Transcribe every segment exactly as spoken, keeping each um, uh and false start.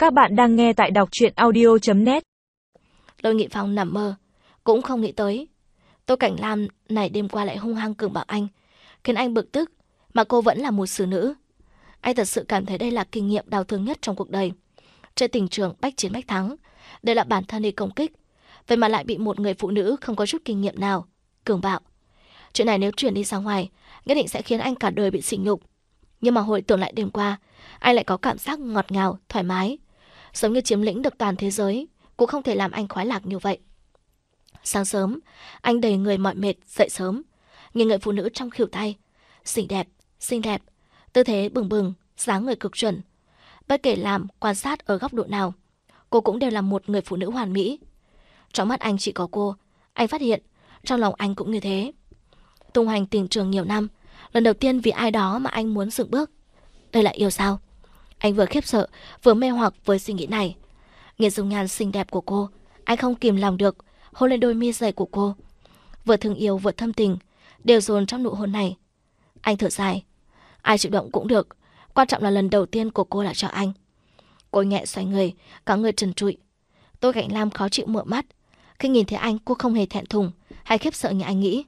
Các bạn đang nghe tại đọc truyện audio chấm net. Lôi Nghị Phong nằm mơ, cũng không nghĩ tới Tô Cảnh Lam này đêm qua lại hung hăng cường bạo anh, khiến anh bực tức, mà cô vẫn là một xử nữ. Anh thật sự cảm thấy đây là kinh nghiệm đau thương nhất trong cuộc đời. Trên tình trường bách chiến bách thắng, đây là bản thân đi công kích, vậy mà lại bị một người phụ nữ không có chút kinh nghiệm nào cường bạo. Chuyện này nếu truyền đi ra ngoài, nhất định sẽ khiến anh cả đời bị sỉ nhục. Nhưng mà hồi tưởng lại đêm qua, anh lại có cảm giác ngọt ngào, thoải mái, giống như chiếm lĩnh được toàn thế giới, cũng không thể làm anh khoái lạc như vậy. Sáng sớm, anh đầy người mỏi mệt dậy sớm, nhìn người phụ nữ trong khuỷu tay, xinh đẹp, xinh đẹp, tư thế bừng bừng, dáng người cực chuẩn. Bất kể làm quan sát ở góc độ nào, cô cũng đều là một người phụ nữ hoàn mỹ. Trong mắt anh chỉ có cô, anh phát hiện trong lòng anh cũng như thế. Tung hoành tình trường nhiều năm, lần đầu tiên vì ai đó mà anh muốn dừng bước. Đây là yêu sao? Anh vừa khiếp sợ, vừa mê hoặc với suy nghĩ này. Nhìn dung nhan xinh đẹp của cô, anh không kìm lòng được hôn lên đôi mi dày của cô. Vừa thương yêu vừa thâm tình, đều dồn trong nụ hôn này. Anh thở dài, ai chịu động cũng được, quan trọng là lần đầu tiên của cô là cho anh. Cô nhẹ xoay người, cả người trần trụi. Tô Cảnh Lam khó chịu mở mắt. Khi nhìn thấy anh, cô không hề thẹn thùng hay khiếp sợ như anh nghĩ.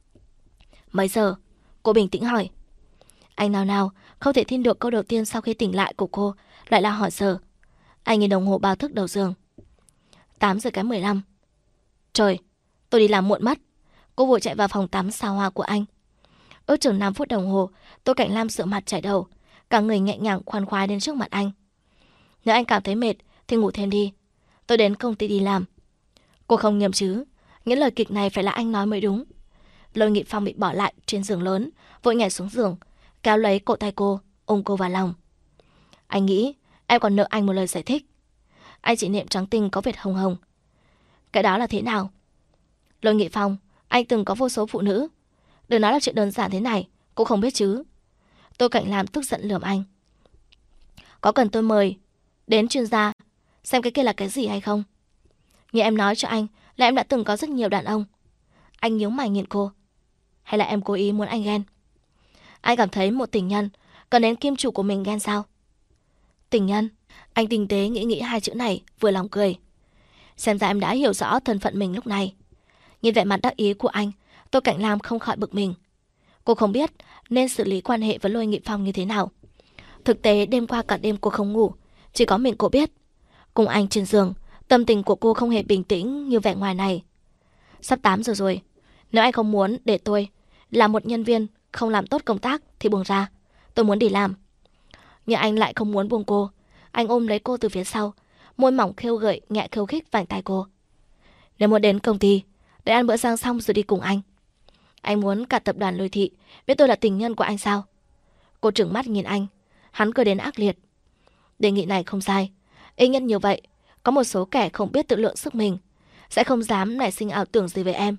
Mấy giờ? Cô bình tĩnh hỏi. Anh nào nào không thể tin được câu đầu tiên sau khi tỉnh lại của cô lại là hỏi giờ. Anh nhìn đồng hồ báo thức đầu giường. Tám giờ cái mười lăm. Trời, tôi đi làm muộn mất. Cô vội chạy vào phòng tắm xa hoa của anh. Ước chừng năm phút đồng hồ, Tô Cảnh Lam rửa mặt chải đầu, cả người nhẹ nhàng khoan khoái đến trước mặt anh. Nếu anh cảm thấy mệt thì ngủ thêm đi, tôi đến công ty đi làm. Cô không nhầm chứ? Những lời kịch này phải là anh nói mới đúng. Lôi Nghị Phong bị bỏ lại trên giường lớn, vội nhảy xuống giường, kéo lấy cổ tay cô, ôm cô vào lòng. Anh nghĩ em còn nợ anh một lời giải thích. Anh chỉ niệm trắng tinh có vệt hồng hồng. Cái đó là thế nào? Lôi Nghị Phong, anh từng có vô số phụ nữ. Đừng nói là chuyện đơn giản thế này, cũng không biết chứ. Tô Cảnh Lam tức giận lườm anh. Có cần tôi mời đến chuyên gia xem cái kia là cái gì hay không? Như em nói cho anh là em đã từng có rất nhiều đàn ông. Anh nhíu mày nhìn cô. Hay là em cố ý muốn anh ghen? Anh cảm thấy một tình nhân cần đến kim chủ của mình ghen sao? Tình nhân? Anh tinh tế nghĩ nghĩ hai chữ này, vừa lòng cười. Xem ra em đã hiểu rõ thân phận mình lúc này. Nhìn vẻ mặt đắc ý của anh, Tô Cảnh Lam không khỏi bực mình. Cô không biết nên xử lý quan hệ với Lôi Nghị Phong như thế nào. Thực tế đêm qua cả đêm cô không ngủ, chỉ có mình cô biết. Cùng anh trên giường, tâm tình của cô không hề bình tĩnh như vẻ ngoài này. Sắp tám giờ rồi, nếu anh không muốn để tôi là một nhân viên không làm tốt công tác thì buông ra, tôi muốn đi làm. Nhưng anh lại không muốn buông cô. Anh ôm lấy cô từ phía sau, môi mỏng khêu gợi nhẹ khiêu khích vành tay cô. Nếu muốn đến công ty để ăn bữa sáng xong rồi đi cùng anh. Anh muốn cả tập đoàn Lôi Thị biết tôi là tình nhân của anh sao? Cô trừng mắt nhìn anh, hắn cười đến ác liệt. Đề nghị này không sai, ý nhân như vậy, có một số kẻ không biết tự lượng sức mình, sẽ không dám nảy sinh ảo tưởng gì về em.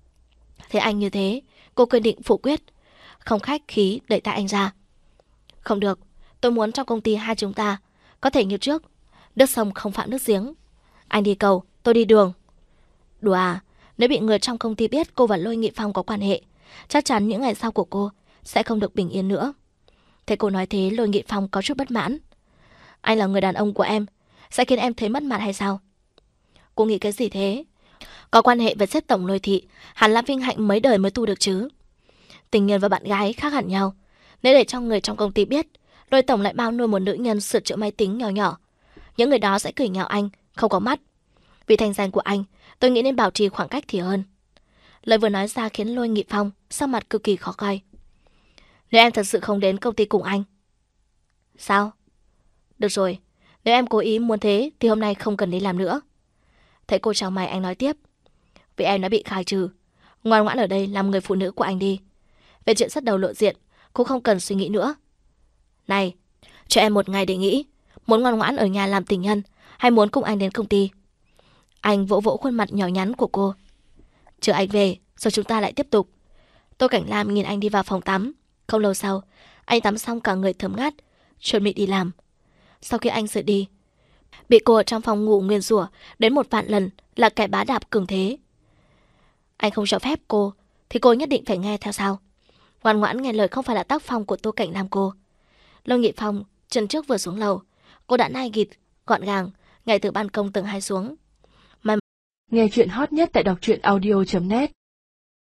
Thế anh như thế, cô quyết định phủ quyết, không khách khí đẩy tay anh ra. Không được, tôi muốn trong công ty hai chúng ta có thể như trước, nước sông không phạm nước giếng. Anh đi cầu, tôi đi đường. Đùa à? Nếu bị người trong công ty biết cô và Lôi Nghị Phong có quan hệ, chắc chắn những ngày sau của cô sẽ không được bình yên nữa. Thế cô nói thế, Lôi Nghị Phong có chút bất mãn. Anh là người đàn ông của em, sẽ khiến em thấy mất mặt hay sao? Cô nghĩ cái gì thế? Có quan hệ với sếp tổng Lôi Thị, hẳn là vinh hạnh mấy đời mới tu được chứ. Tình nhân và bạn gái khác hẳn nhau. Nếu để cho người trong công ty biết Lôi tổng lại bao nuôi một nữ nhân sửa chữa máy tính nhỏ nhỏ, những người đó sẽ cười nhạo anh không có mắt. Vì thành danh của anh, tôi nghĩ nên bảo trì khoảng cách thì hơn. Lời vừa nói ra khiến Lôi Nghị Phong sắc mặt cực kỳ khó coi. Nếu em thật sự không đến công ty cùng anh. Sao? Được rồi, nếu em cố ý muốn thế thì hôm nay không cần đi làm nữa. Thấy cô chào mày, anh nói tiếp. Vì em đã bị khai trừ, ngoan ngoãn ở đây làm người phụ nữ của anh đi. Về chuyện sắt đầu lộ diện cũng không cần suy nghĩ nữa. Này, cho em một ngày để nghĩ, muốn ngoan ngoãn ở nhà làm tình nhân hay muốn cùng anh đến công ty. Anh vỗ vỗ khuôn mặt nhỏ nhắn của cô. Chờ anh về rồi chúng ta lại tiếp tục. Tô Cảnh Lam nhìn anh đi vào phòng tắm. Không lâu sau, anh tắm xong cả người thơm ngát, chuẩn bị đi làm. Sau khi anh rời đi, bị cô ở trong phòng ngủ nguyền rủa đến một vạn lần là kẻ bá đạp cường thế. Anh không cho phép cô thì cô nhất định phải nghe theo sao? Ngoan ngoãn nghe lời không phải là tác phong của Tô Cảnh Lam cô. Lôi Nghị Phong chân trước vừa xuống lầu, cô đã nai gịt gọn gàng, nhảy từ ban công tầng hai xuống. Nghe chuyện hot nhất tại đọc truyện audio chấm net